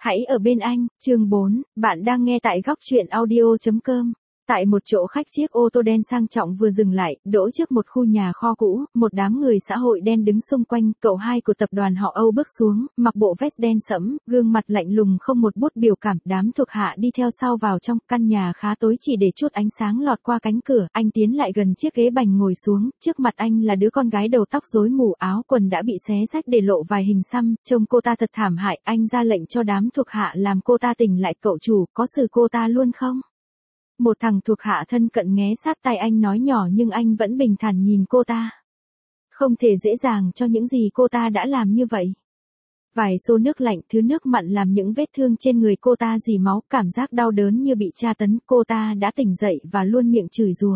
Hãy ở bên anh, chương 4, bạn đang nghe tại góc truyện audio.com. Tại một chỗ khách chiếc ô tô đen sang trọng vừa dừng lại, đỗ trước một khu nhà kho cũ, một đám người xã hội đen đứng xung quanh, cậu hai của tập đoàn họ Âu bước xuống, mặc bộ vest đen sẫm, gương mặt lạnh lùng không một bút biểu cảm, đám thuộc hạ đi theo sau vào trong, căn nhà khá tối chỉ để chút ánh sáng lọt qua cánh cửa, anh tiến lại gần chiếc ghế bành ngồi xuống, trước mặt anh là đứa con gái đầu tóc rối mù, áo quần đã bị xé rách để lộ vài hình xăm, trông cô ta thật thảm hại, anh ra lệnh cho đám thuộc hạ làm cô ta tỉnh lại, cậu chủ, có xử cô ta luôn không? Một thằng thuộc hạ thân cận nghé sát tai anh nói nhỏ nhưng anh vẫn bình thản nhìn cô ta. Không thể dễ dàng cho những gì cô ta đã làm như vậy. Vài xô nước lạnh thứ nước mặn làm những vết thương trên người cô ta rỉ máu, cảm giác đau đớn như bị tra tấn, cô ta đã tỉnh dậy và luôn miệng chửi rủa.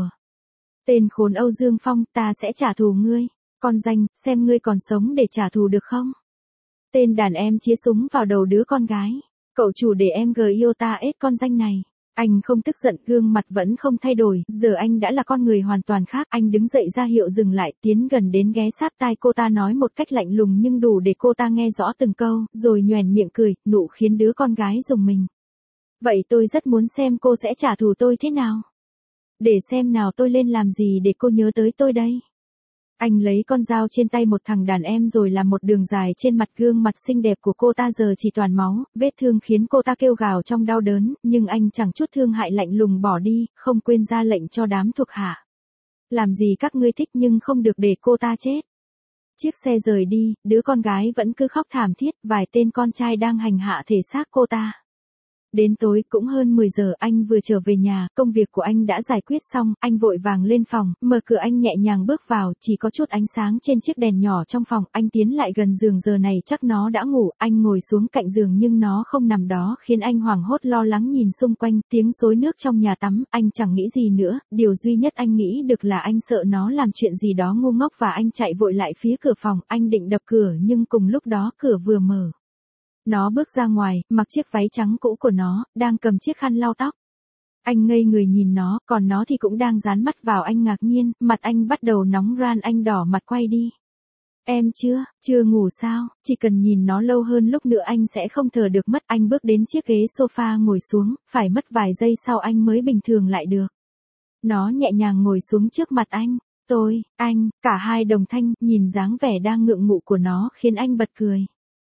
Tên khốn Âu Dương Phong, ta sẽ trả thù ngươi. Con danh, xem ngươi còn sống để trả thù được không? Tên đàn em chĩa súng vào đầu đứa con gái. Cậu chủ để em yêu ta ết con danh này. Anh không tức giận, gương mặt vẫn không thay đổi, giờ anh đã là con người hoàn toàn khác, anh đứng dậy ra hiệu dừng lại, tiến gần đến ghé sát tai cô ta nói một cách lạnh lùng nhưng đủ để cô ta nghe rõ từng câu, rồi nhoẻn miệng cười, nụ khiến đứa con gái rùng mình. Vậy tôi rất muốn xem cô sẽ trả thù tôi thế nào. Để xem nào tôi lên làm gì để cô nhớ tới tôi đây. Anh lấy con dao trên tay một thằng đàn em rồi làm một đường dài trên mặt, gương mặt xinh đẹp của cô ta giờ chỉ toàn máu, vết thương khiến cô ta kêu gào trong đau đớn, nhưng anh chẳng chút thương hại, lạnh lùng bỏ đi, không quên ra lệnh cho đám thuộc hạ. Làm gì các ngươi thích nhưng không được để cô ta chết. Chiếc xe rời đi, đứa con gái vẫn cứ khóc thảm thiết, vài tên con trai đang hành hạ thể xác cô ta. Đến tối cũng hơn 10 giờ anh vừa trở về nhà, công việc của anh đã giải quyết xong, anh vội vàng lên phòng, mở cửa anh nhẹ nhàng bước vào, chỉ có chút ánh sáng trên chiếc đèn nhỏ trong phòng, anh tiến lại gần giường, giờ này chắc nó đã ngủ, anh ngồi xuống cạnh giường nhưng nó không nằm đó, khiến anh hoảng hốt lo lắng nhìn xung quanh, tiếng xối nước trong nhà tắm, anh chẳng nghĩ gì nữa, điều duy nhất anh nghĩ được là anh sợ nó làm chuyện gì đó ngu ngốc và anh chạy vội lại phía cửa phòng, anh định đập cửa nhưng cùng lúc đó cửa vừa mở. Nó bước ra ngoài, mặc chiếc váy trắng cũ của nó, đang cầm chiếc khăn lau tóc. Anh ngây người nhìn nó, còn nó thì cũng đang dán mắt vào anh ngạc nhiên, mặt anh bắt đầu nóng ran, anh đỏ mặt quay đi. Em chưa ngủ sao, chỉ cần nhìn nó lâu hơn lúc nữa anh sẽ không thở được mất. Anh bước đến chiếc ghế sofa ngồi xuống, phải mất vài giây sau anh mới bình thường lại được. Nó nhẹ nhàng ngồi xuống trước mặt anh, anh, cả hai đồng thanh, nhìn dáng vẻ đang ngượng ngụ của nó khiến anh bật cười.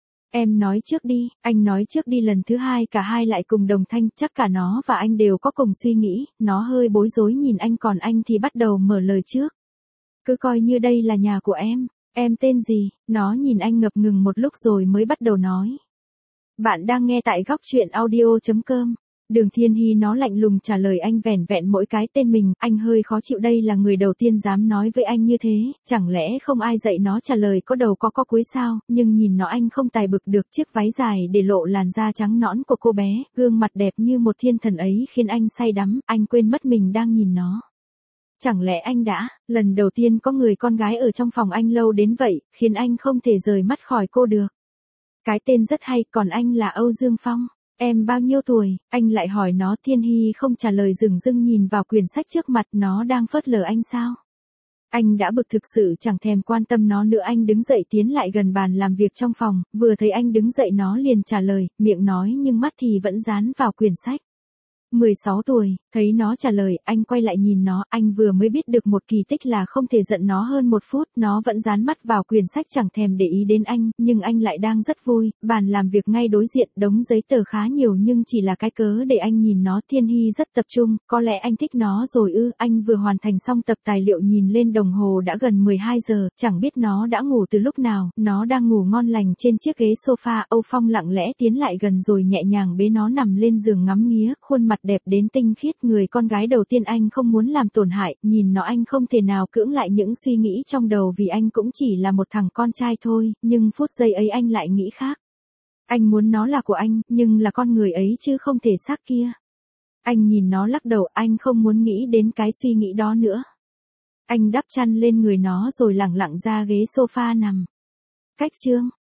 Em nói trước đi, anh nói trước đi. Lần thứ hai cả hai lại cùng đồng thanh, chắc cả nó và anh đều có cùng suy nghĩ, nó hơi bối rối nhìn anh còn anh thì bắt đầu mở lời trước. Cứ coi như đây là nhà của em tên gì? Nó nhìn anh ngập ngừng một lúc rồi mới bắt đầu nói. Bạn đang nghe tại góc truyện audio.com. Đường Thiên Hy, nó lạnh lùng trả lời anh vẻn vẹn mỗi cái tên mình, anh hơi khó chịu, đây là người đầu tiên dám nói với anh như thế, chẳng lẽ không ai dạy nó trả lời có đầu có cuối sao, nhưng nhìn nó anh không tài bực được, chiếc váy dài để lộ làn da trắng nõn của cô bé, gương mặt đẹp như một thiên thần ấy khiến anh say đắm, anh quên mất mình đang nhìn nó. Chẳng lẽ anh đã, lần đầu tiên có người con gái ở trong phòng anh lâu đến vậy, khiến anh không thể rời mắt khỏi cô được. Cái tên rất hay, còn anh là Âu Dương Phong. Em bao nhiêu tuổi? Anh lại hỏi nó. Thiên Hy không trả lời, dửng dưng nhìn vào quyển sách trước mặt, nó đang phớt lờ anh sao? Anh đã bực thực sự chẳng thèm quan tâm nó nữa. Anh đứng dậy tiến lại gần bàn làm việc trong phòng, vừa thấy anh đứng dậy nó liền trả lời, miệng nói nhưng mắt thì vẫn dán vào quyển sách. 16 tuổi, thấy nó trả lời, anh quay lại nhìn nó, anh vừa mới biết được một kỳ tích là không thể giận nó hơn một phút, nó vẫn dán mắt vào quyển sách chẳng thèm để ý đến anh, nhưng anh lại đang rất vui, bàn làm việc ngay đối diện, đống giấy tờ khá nhiều nhưng chỉ là cái cớ để anh nhìn nó. Thiên Hy rất tập trung, có lẽ anh thích nó rồi ư, anh vừa hoàn thành xong tập tài liệu, nhìn lên đồng hồ đã gần 12 giờ, chẳng biết nó đã ngủ từ lúc nào, nó đang ngủ ngon lành trên chiếc ghế sofa. Âu Phong lặng lẽ tiến lại gần rồi nhẹ nhàng bế nó nằm lên giường, ngắm nghía, khuôn mặt đẹp đến tinh khiết, người con gái đầu tiên anh không muốn làm tổn hại, nhìn nó anh không thể nào cưỡng lại những suy nghĩ trong đầu vì anh cũng chỉ là một thằng con trai thôi, nhưng phút giây ấy anh lại nghĩ khác. Anh muốn nó là của anh, nhưng là con người ấy chứ không thể xác kia. Anh nhìn nó lắc đầu, anh không muốn nghĩ đến cái suy nghĩ đó nữa. Anh đắp chăn lên người nó rồi lẳng lặng ra ghế sofa nằm. Cách chương